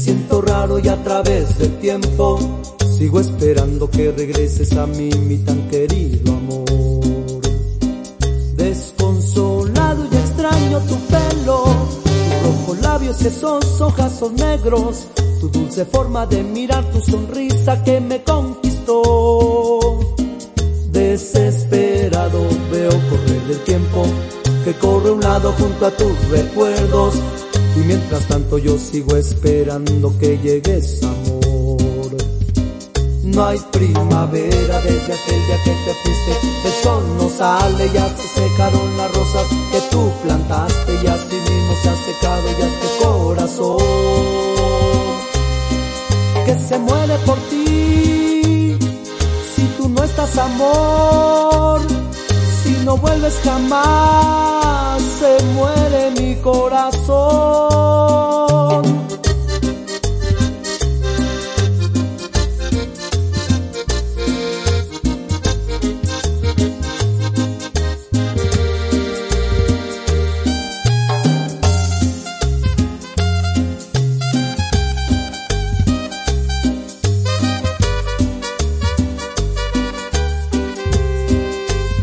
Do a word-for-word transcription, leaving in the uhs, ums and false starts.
siento raro y a través del tiempo sigo esperando que regreses a mí, mi tan querido amor. Desconsolado y extraño tu pelo, tus rojos labios y esos ojazos negros, tu dulce forma de mirar, tu sonrisa que me conquistó. Desesperado veo correr el tiempo que corre a un lado junto a tus recuerdos, y mientras tanto yo sigo esperando que llegues, amor. No hay primavera desde aquel día que te fuiste, el sol no sale, ya se secaron las rosas que tú plantaste, y así mismo se ha secado ya este corazón que se muere por ti. Si tú no estás, amor, si no vuelves jamás, se muere mi corazón.